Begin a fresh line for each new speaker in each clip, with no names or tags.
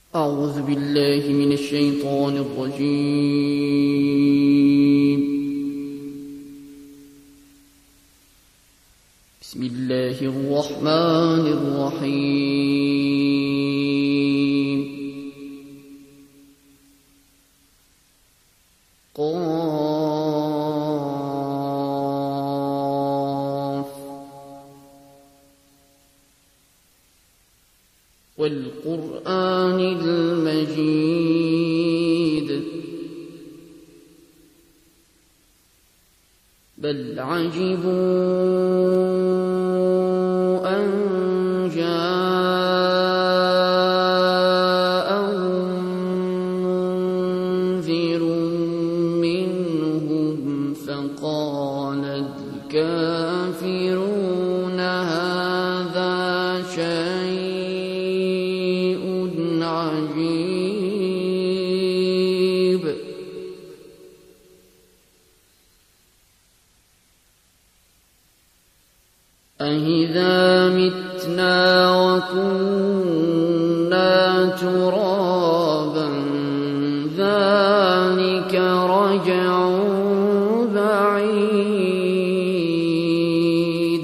أعوذ بالله من الشيطان الرجيم. بسم الله الرحمن الرحيم. قاف والقرآن المجيد بل عجبوا أن جاءهم منذر منهم فقال الكافرون هذا شيء عجيب. أإذا متنا وكنا ترابا ذلك رجع بعيد.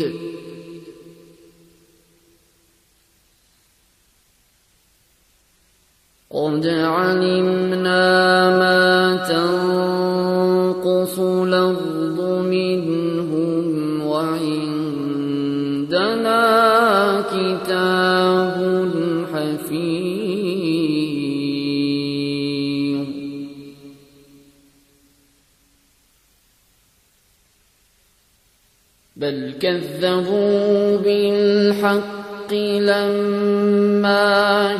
قد علمنا ما تنقص الأرض منهم وعندنا كتاب حفيظ. بل كذبوا بالحق لما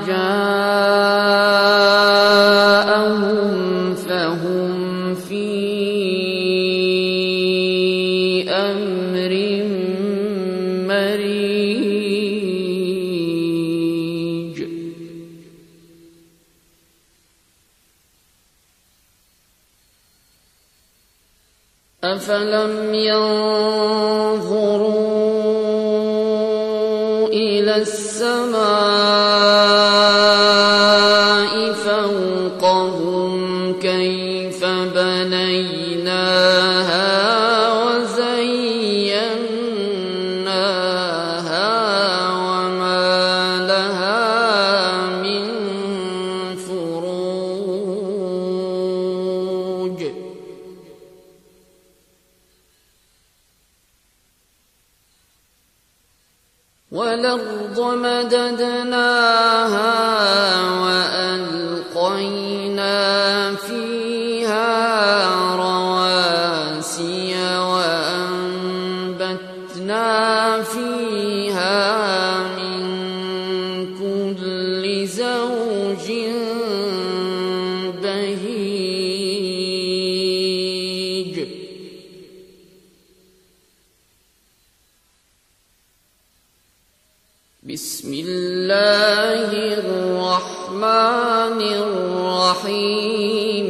جاءهم فهم في أمر مريج. أفلم ينظروا إلى السماء فوقهم كيف بنيناها وزيناها وما لها من فروج. والأرض مددناها وألقينا فيها رواسي وأنبتنا فيها من كل زوج بهيج. بسم الله الرحمن الرحيم.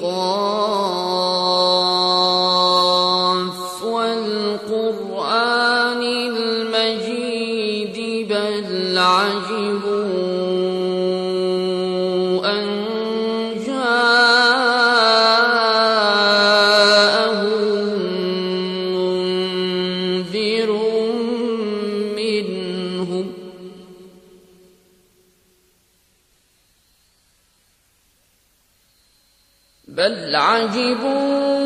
قاف والقرآن المجيد بل عجبوا أن جاءهم منذر منهم بل عجبوا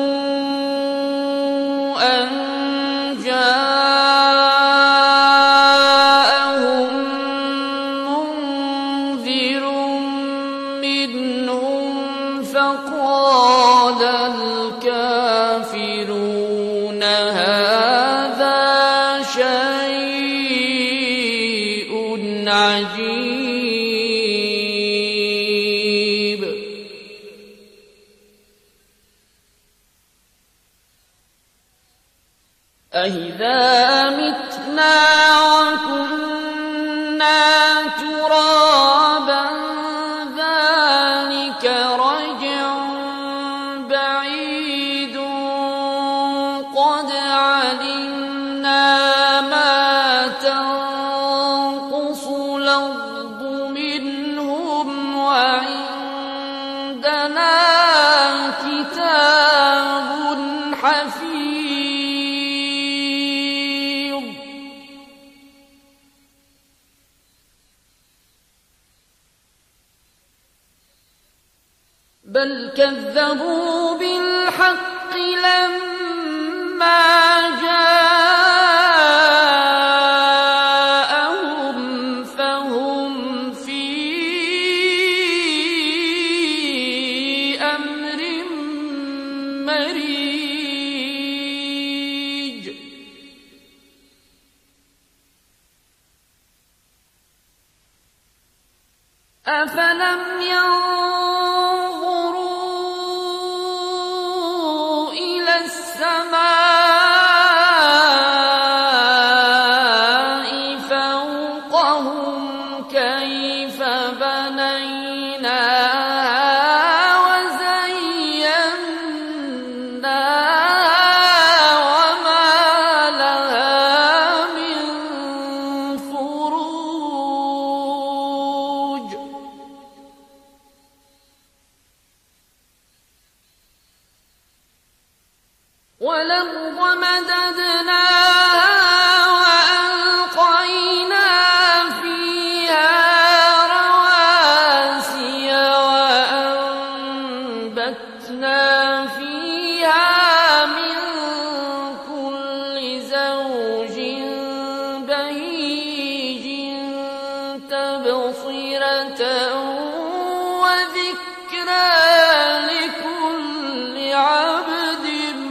أن جاءهم منذر منهم فقال الكافرون هذا شيء عجيب. أإذا متنا وكنا ترابا ذلك رجع بعيد. قد علمنا ما تنقص الأرض منهم حفيظ بل كذبوا بالحق لما جاءهم فهم في أمر مريج أفلم ينظروا إلى السماء فوقهم كيف بنيناها وزيناها وما لها من فروج والأرض مددناها وألقينا فيها رواسي وأنبتنا فيها من كل زوج بهيج تبصرة وذكرى لكل عبد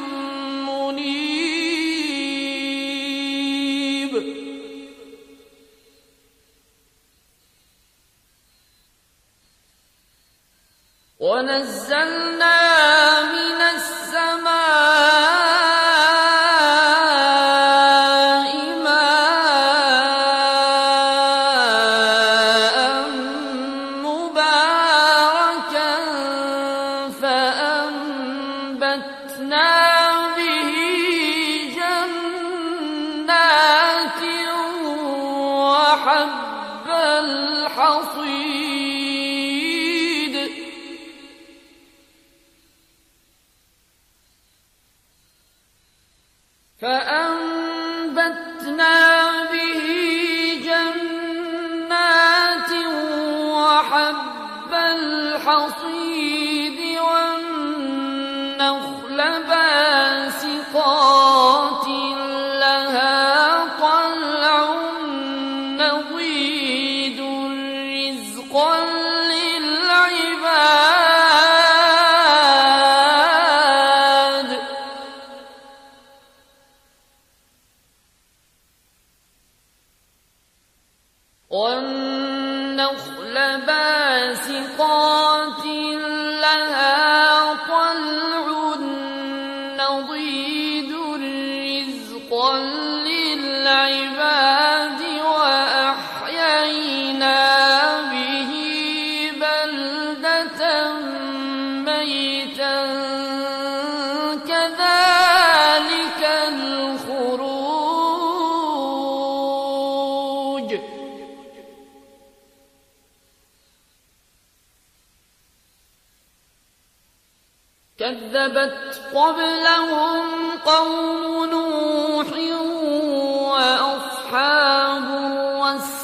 منيب ونزلنا من السماء ماء مباركا فأنبتنا به جنات وحب الحصيد فأنبتنا به جنات وحب الحصيد والنخل باسقات لها طلع نضيد رزقا للعباد والنخل باسقات لها طلع نضيد رزقا للعباد وأحيينا به بلدة ميتا كذلك الخروج كذبت قبلهم قوم نوح وأصحاب الرس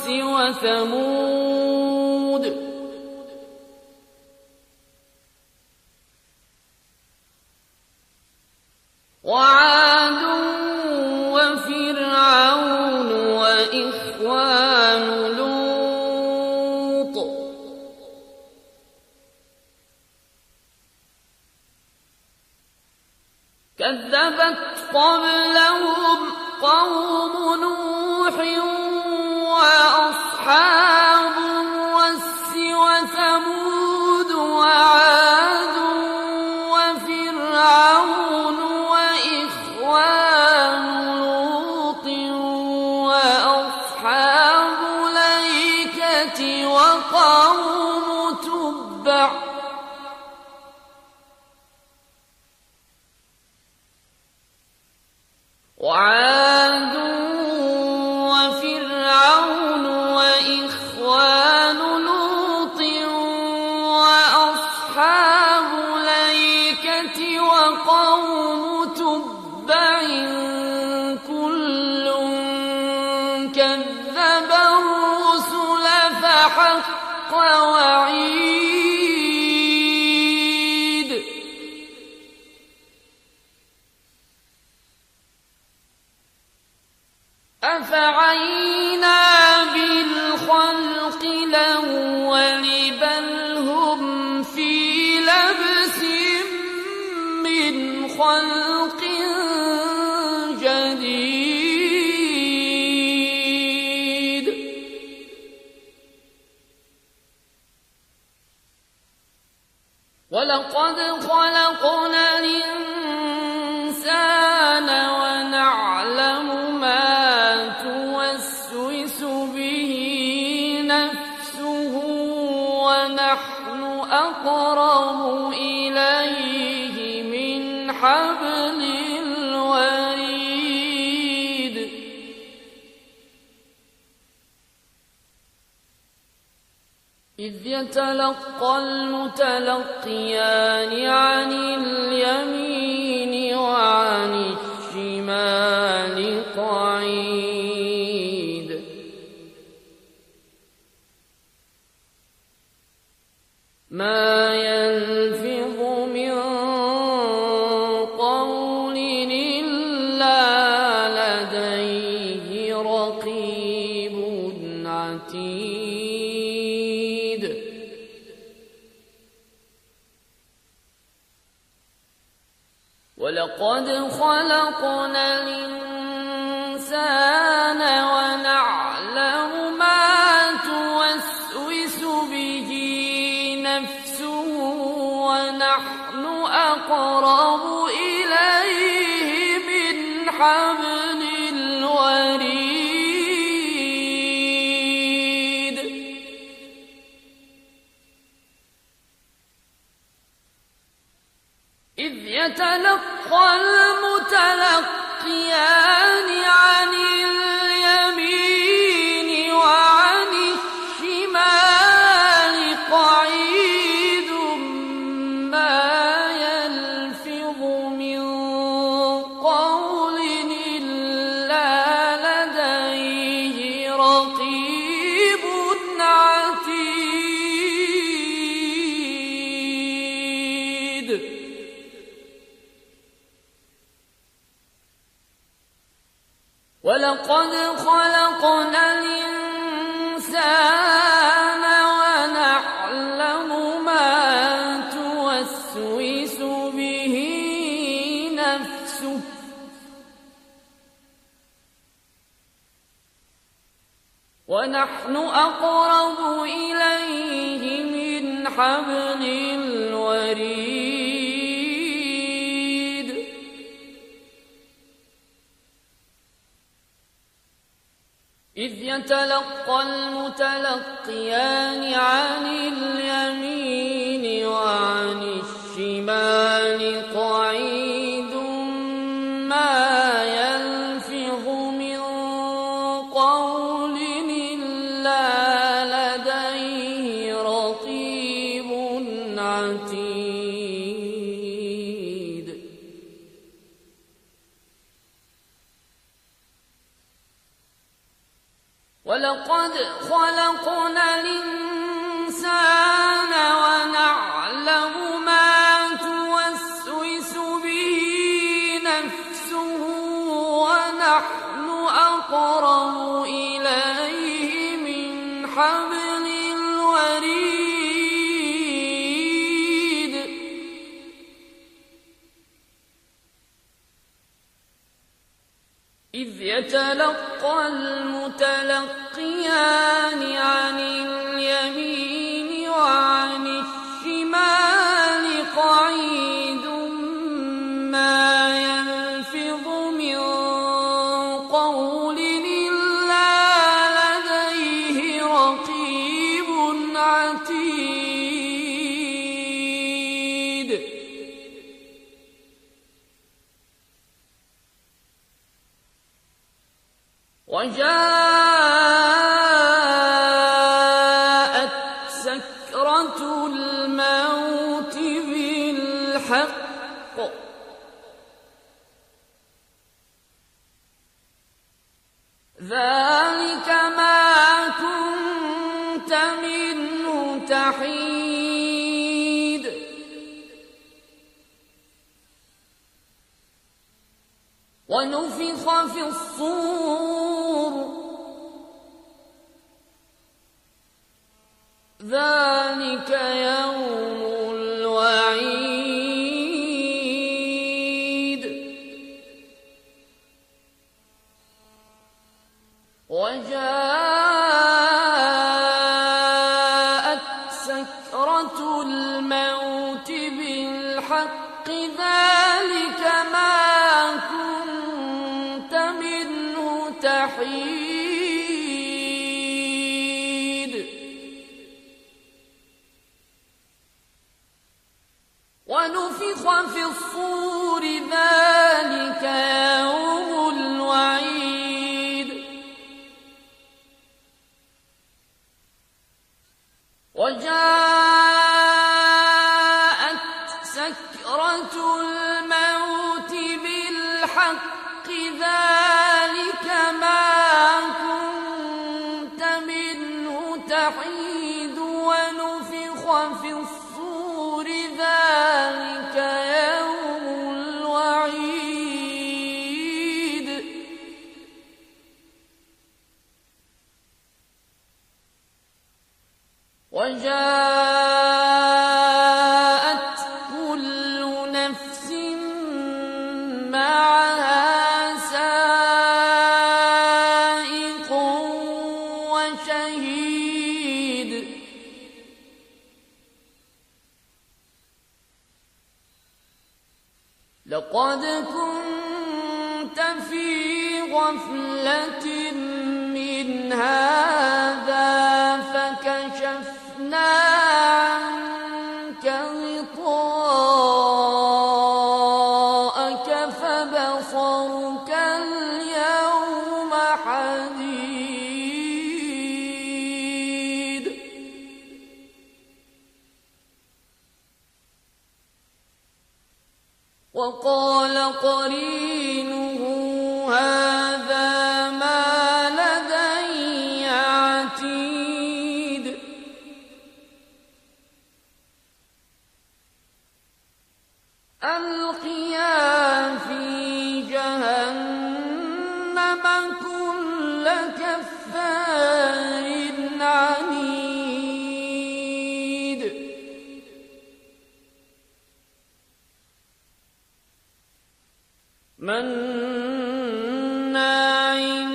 وثمود وعاد وفرعون وإخوان لوط كذبت قبلهم قوم نوح وأصحاب الرس وثمود وعاد وفرعون وإخوان لوط وأصحاب الأيكة وقوم تبع وعاد وفرعون وإخوان لوط وأصحاب الأيكة وقوم تبع حق وعيد أفعينا بالخلق الأول بل هم في لبس من خلق جديد ولقد خلقنا الإنسان ونعلم ما توسوس به نفسه ونحن أقرب إليه من حبل الوريد إذ يتلقى المتلقيان عن اليمين وعن الشمال قعيد ما يلفظ من قول إلا لديه رقيب عتيد ولقد خلقنا الإنسان ونعلم ما توسوس به نفسه ونحن أقرب إليه من حبل الوريد إذ يتلقى المتلقيان عن اليمين وعن الشمال قعيد ما يلفظ من قول إلا لديه رقيب عتيد ولقد خلقنا الإنسان ونعلم ما توسوس به نفسه ونحن أقرب إليه من حبل الوريد إذ يتلقى المتلقيان عن اليمين وعن الشمال قعيد ما يلفظ من قول إلا لديه رقيب عتيد ولقد خلقنا الإنسان ونعلم ما توسوس به نفسه ونحن أقرب إليه من حبل الوريد إذ يتلقى المتلقيان عن اليمين وعن الشمال قعيد ما يلفظ من قول إلا لديه رقيب عتيد وجاءت سكرة الموت بالحق ذلك ما كنت منه تحيد ونفخ في الصور ذلك يوم الوعيد وجاءت سكرة الموت بالحق ذلك ما كنت منه تحيد ونفخ في الصور ذلك يوم الوعيد وجاءت سكرة الموت بالحق ذلك ما كنت منه تحيد ونفخ في الصور ذلك يوم الوعيد وجاءت كل نفس معها سائق وشهيد لقد كنت في غفلة من هذا فكشفنا عنك غطاءك فبصرك اليوم حديد وقال قرينه هذا ما لدي عتيد ألقيا في جهنم كل كفار عنيد مناع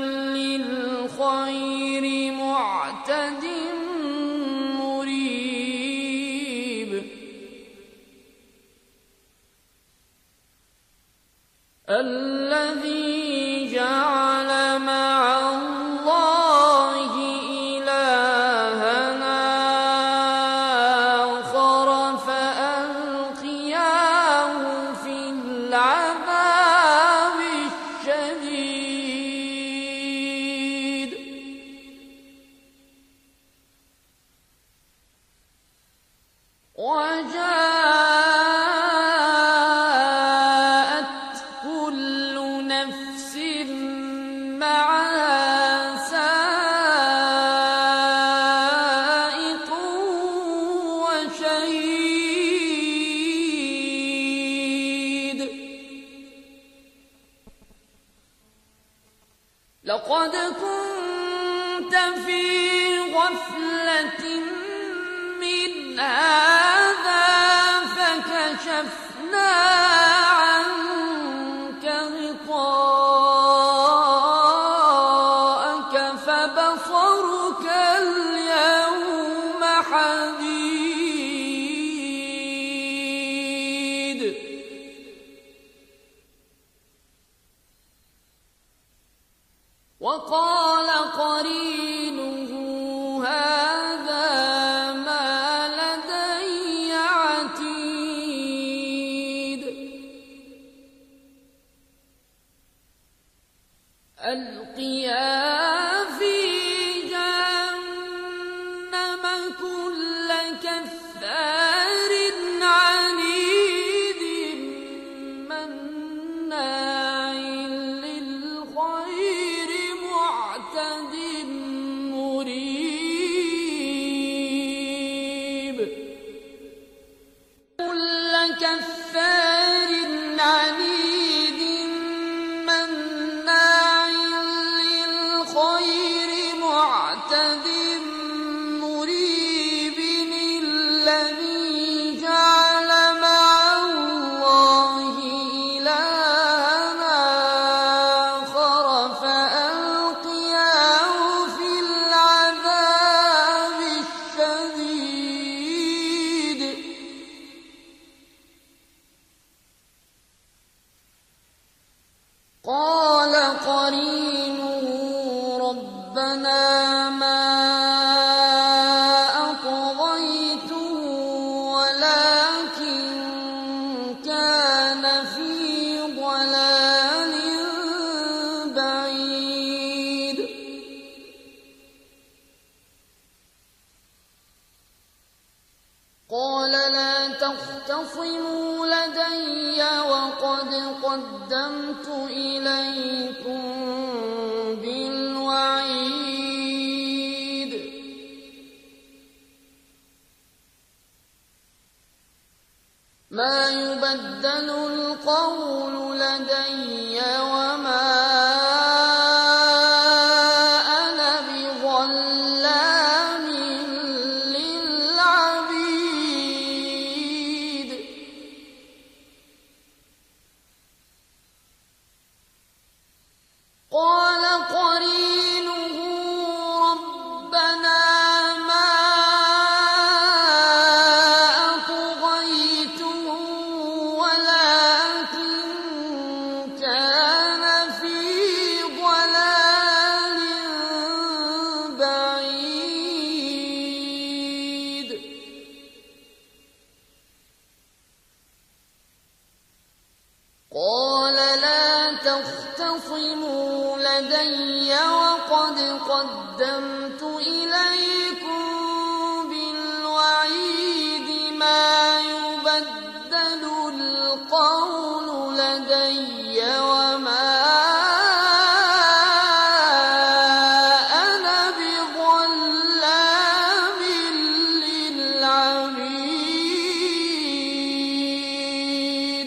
للخير معتد مريب الذي جعل مع الله إلهنا آخر فألقياه في العذاب الشديد وجاءت كل نفس معها سائق وشهيد لقد كنت في غفلة من هذا فكشفنا عنك غطاءك فبصرك اليوم حديد وقال قرينه هذا ما لدي عتيد ألقيا في جهنم كل كفار عنيد مناع للخير معتد مريب قال لا تختصموا لدي وقد قدمت إليكم بالوعيد ما يبدل القول لدي وما أنا بظلام للعبيد قال قرينه ربنا ما أطغيته ولكن كان في ضلال بعيد قال لا تختصموا لدي وقد قدمت إليكم بالوعيد ما يبدل القول لدي وما أنا بظلام للعبيد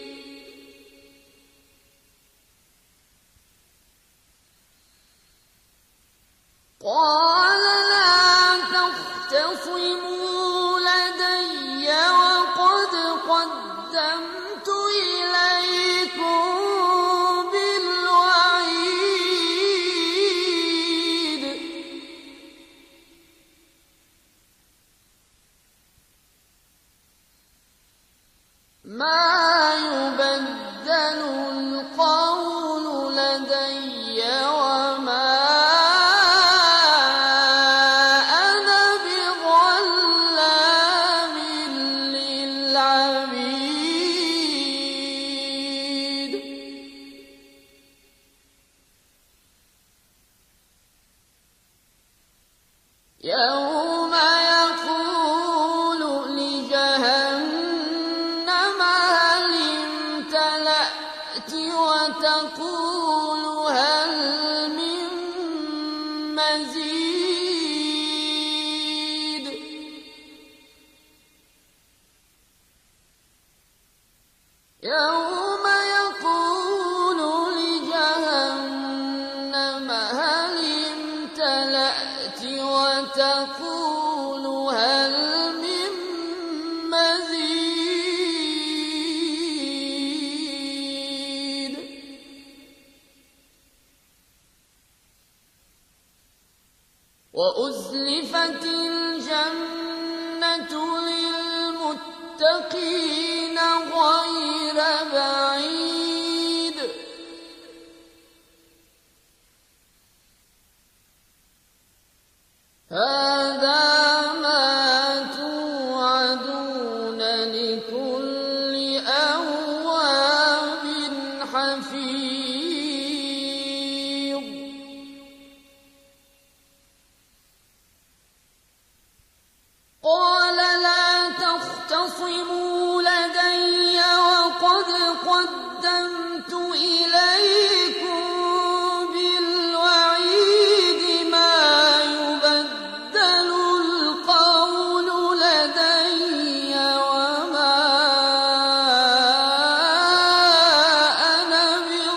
قال لا تختصموا لدي وقد قدمت إليكم بالوعيد ما يبدل القول لدي وما أنا بظلام للعبيد يوم يقول لجهنم هل امتلأت وتقول هل من مزيد يوم يقول لجهنم هل امتلأت وتقول هل من مزيد وأزلفت الجنة للمتقين غير بعيد هذا ما توعدون لكل أواب حفيظ قال لا تختصموا لدي وقد قدمت إليكم بالوعيد ما يبدل القول لدي وما أنا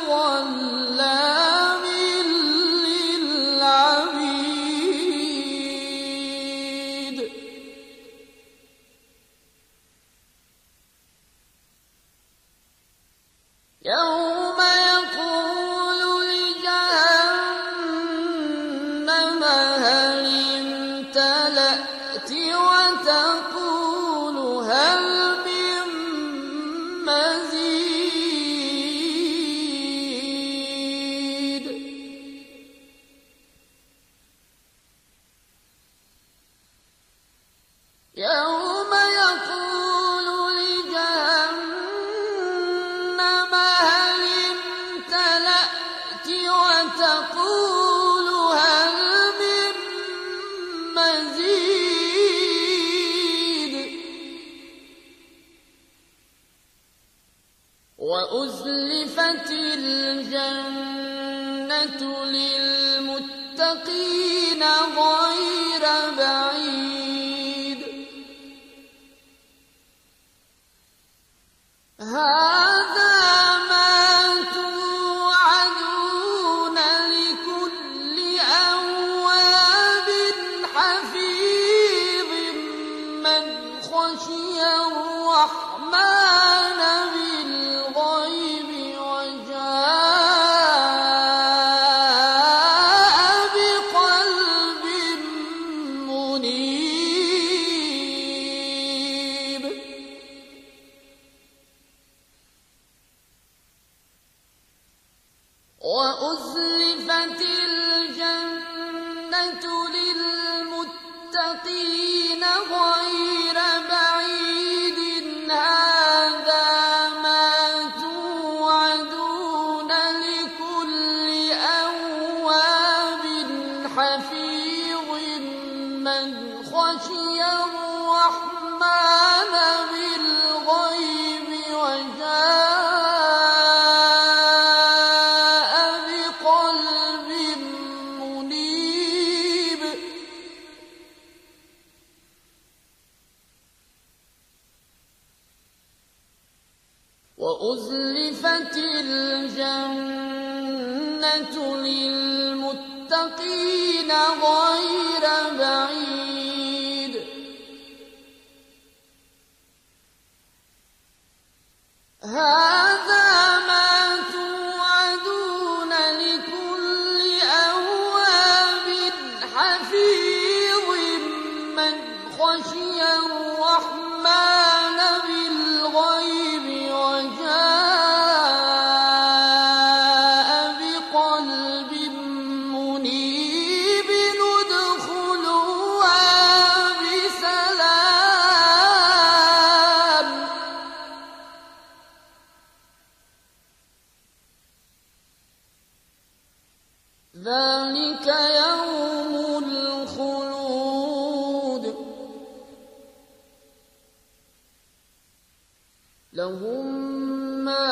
بظلام للعبيد يوم يقول لجهنم هل امتلأت وتقول هل من مزيد يوم يقول لجهنم هل امتلأت وتقول هل من مزيد وأزلفت الجنة للمتقين غير بعيد هذا ما توعدون لكل أواب حفيظ من خشي الرحمن بالغيب وجاء بقلب منيب وأزلفت الجنة للمتقين غير بعيد هذا ما توعدون لكل أواب حفيظ من خشي الرحمن بالغيب وجاء بقلب منيب وأزلفت الجنة للمتقين غير بعيد هذا ما توعدون لكل أواب حفيظ من خشي الرحمن بالغيب وجاء بقلب منيب ادخلوها بسلام ذلك يوم الخلود لهم ما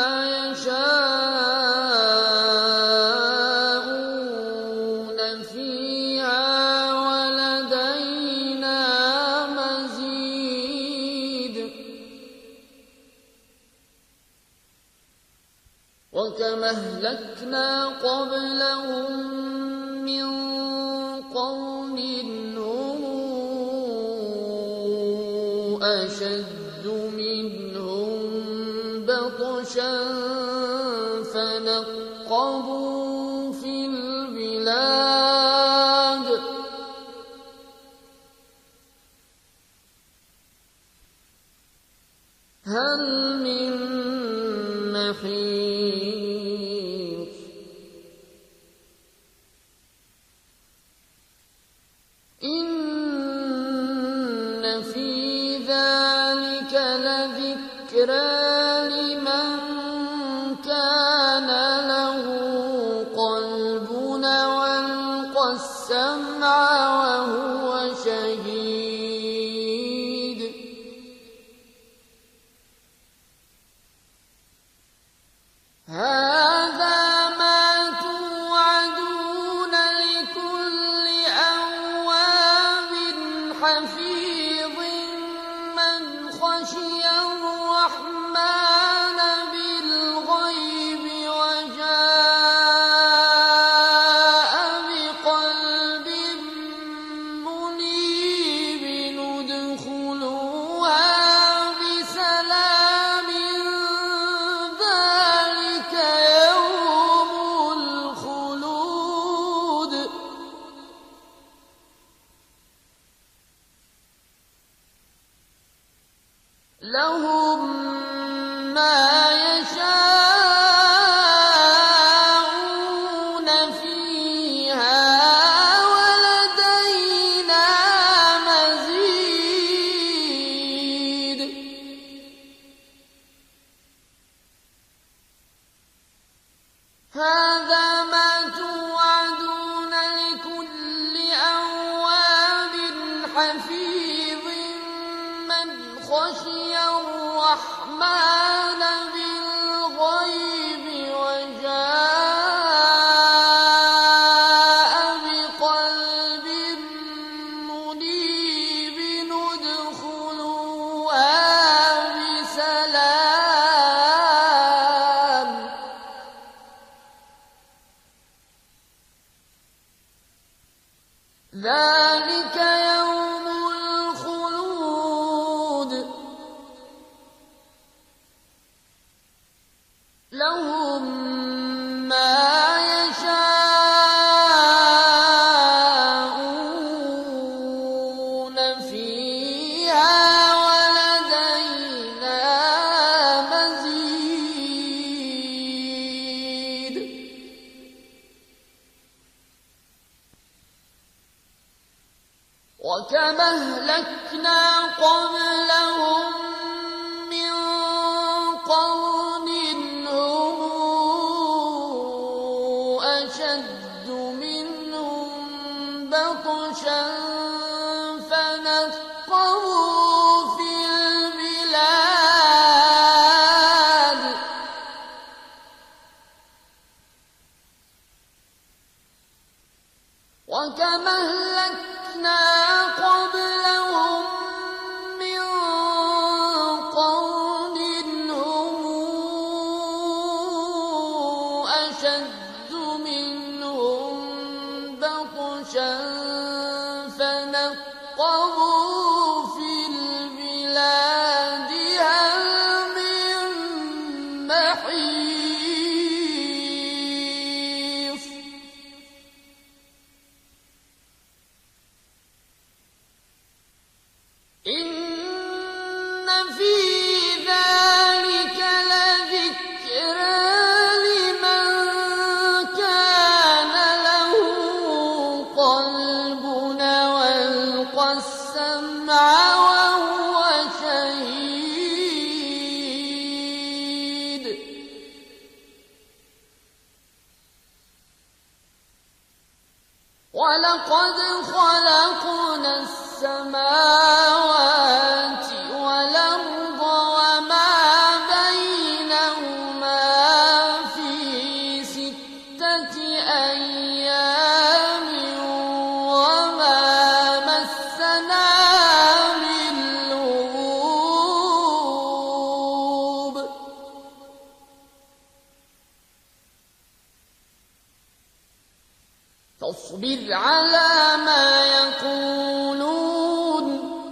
يشاءون فيها ولدينا مزيد وكما أهلكنا قبلهم من قرن هم أشد منهم بطشا فنقبوا في البلاد هل من محيص إن في ذلك لذكرى لمن كان له قلب والقى السمع وهو شهيد هذا ما توعدون لكل أواب حفيظ من خشي الرحمن بالغيب وجاء بقلب منيب ادخلوها بسلام ذلك يوم الخلود لهم ما يشاءون فيها ولدينا مزيد هذا ما توعدون لكل أواب حفيظ من خشي الرحمن بالغيب أهلكنا قبلهم من قرن هم أشد منهم بطشا فنقبوا في البلاد وكما أهلكنا قبلهم من قرن هم أشد منهم بطشا فنقبوا في البلاد هل من محيص إن في ذلك لذكرى لمن كان له قلب والقى السمع وهو شهيد ولقد خلقنا السماوات والأرض وما بينهما في 6 أيام وما مسنا من لغوب فاصبر على ما يقولون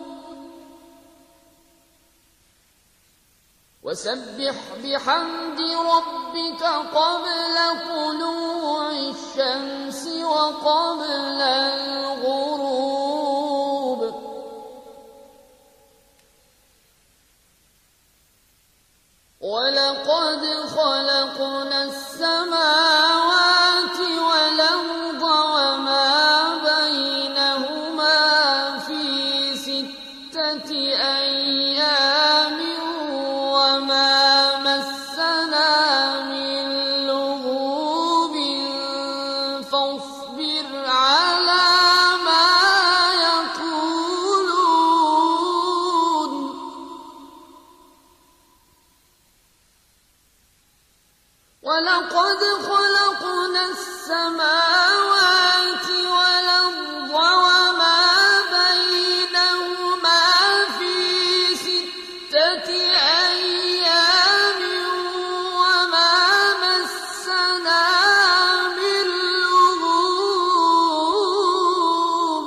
وسبح بحمد ربك قبل طلوع الشمس وقبل الغروب ولقد خلقنا السماوات والأرض وما بينهما في 6 أيام وما مسنا من لغوب فاصبر على ما يقولون ولقد خلقنا السماوات والأرض وما بينهما في 6 أيام وما مسنا من لغوب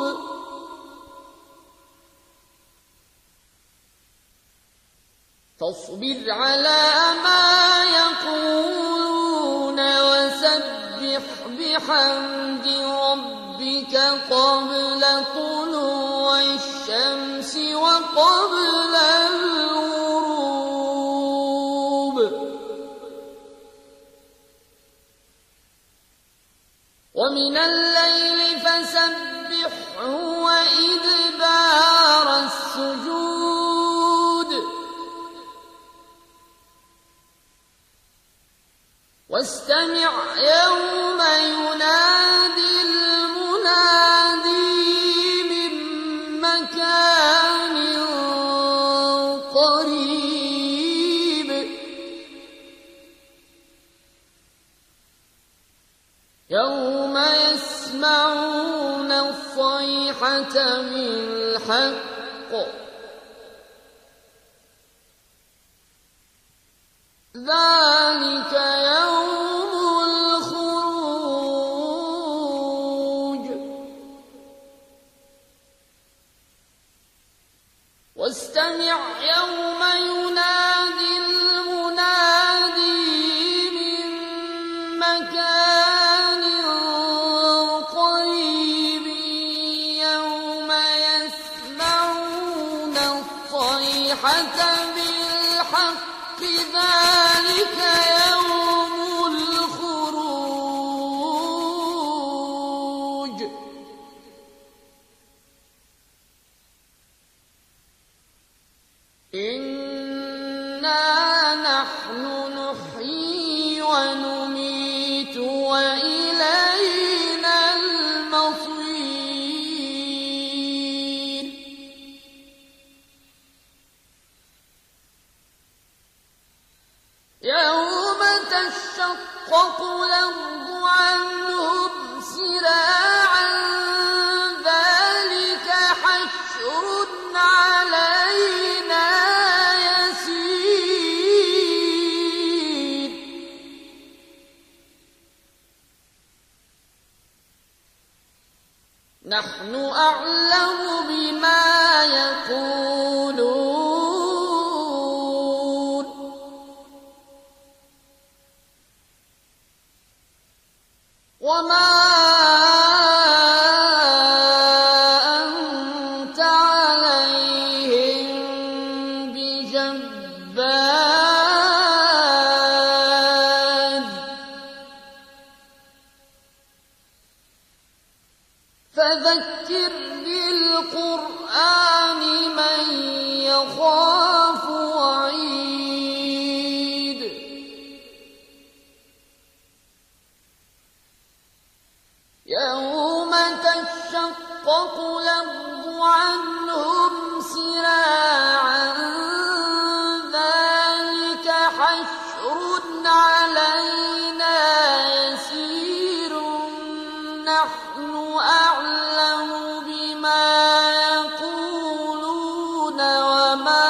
فاصبر على ما يقولون وسبح بحمد ربك قبل طلوع الشمس وقبل الغروب ومن الليل فسبحه وإدبار السجود واستمع يوم ينادي المنادي من مكان قريب يوم يسمعون الصيحة بالحق ذلك يوم الخروج واستمع يوم ينادي المنادي من مكان قريب يوم يسمعون الصيحة بالحق ذلك يوم الخروج إنا نحن نحيي ونميت وإلينا المصير يوم تشقق الأرض عنهم سراعا ذلك حشر علينا يسير نحن أعلم بما يقولون وما أنت عليهم بجبار فذكر بالقرآن من يخاف وعيد يوم تشقق الأرض عنهم سراعا ذلك حشر علينا يسير نحن أعلم بما يقولون وما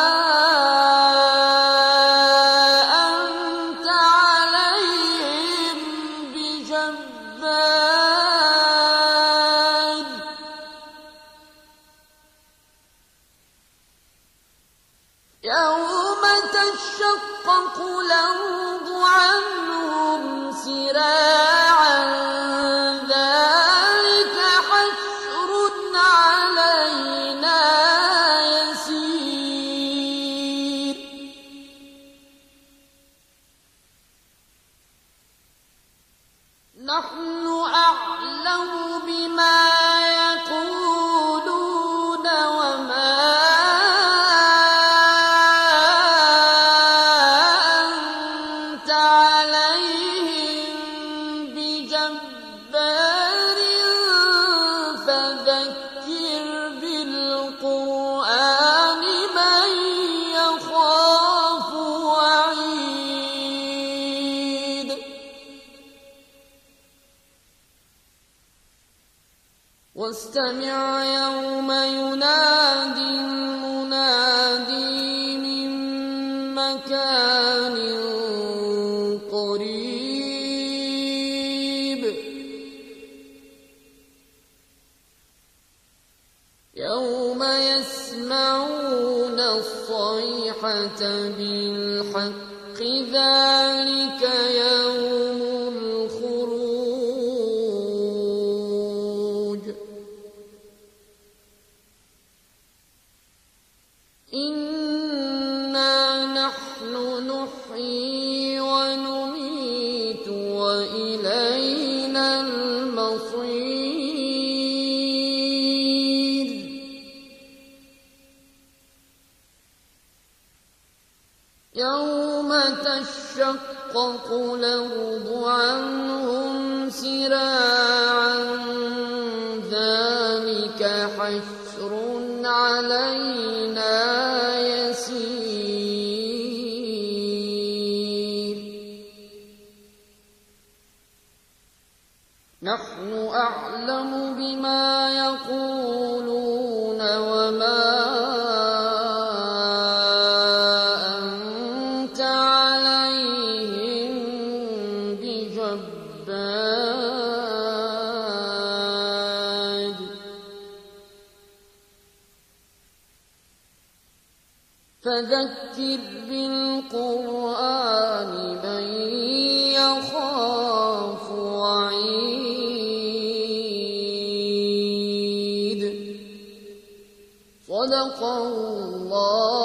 أنت عليهم بجبار يوم تشقق الأرض عنهم سراعا ذلك حشر علينا يسير نحن أعلم بما يقولون وما أنت عليهم بجبار فذكر بالقرآن من يخاف وعيد واستمع يوم ينادي المنادي من مكان قريب يوم يسمعون الصيحة بالحق ذلك يوم الخروج إنا نحن نحيي ونميت وإلينا المصير يوم تشقق الأرض عنهم سراعا ذلك حشر علينا يسير نحن أعلم بما يقولون وما أنت عليهم بجبار فذكر بالقرآن من يخاف وعيد صدق الله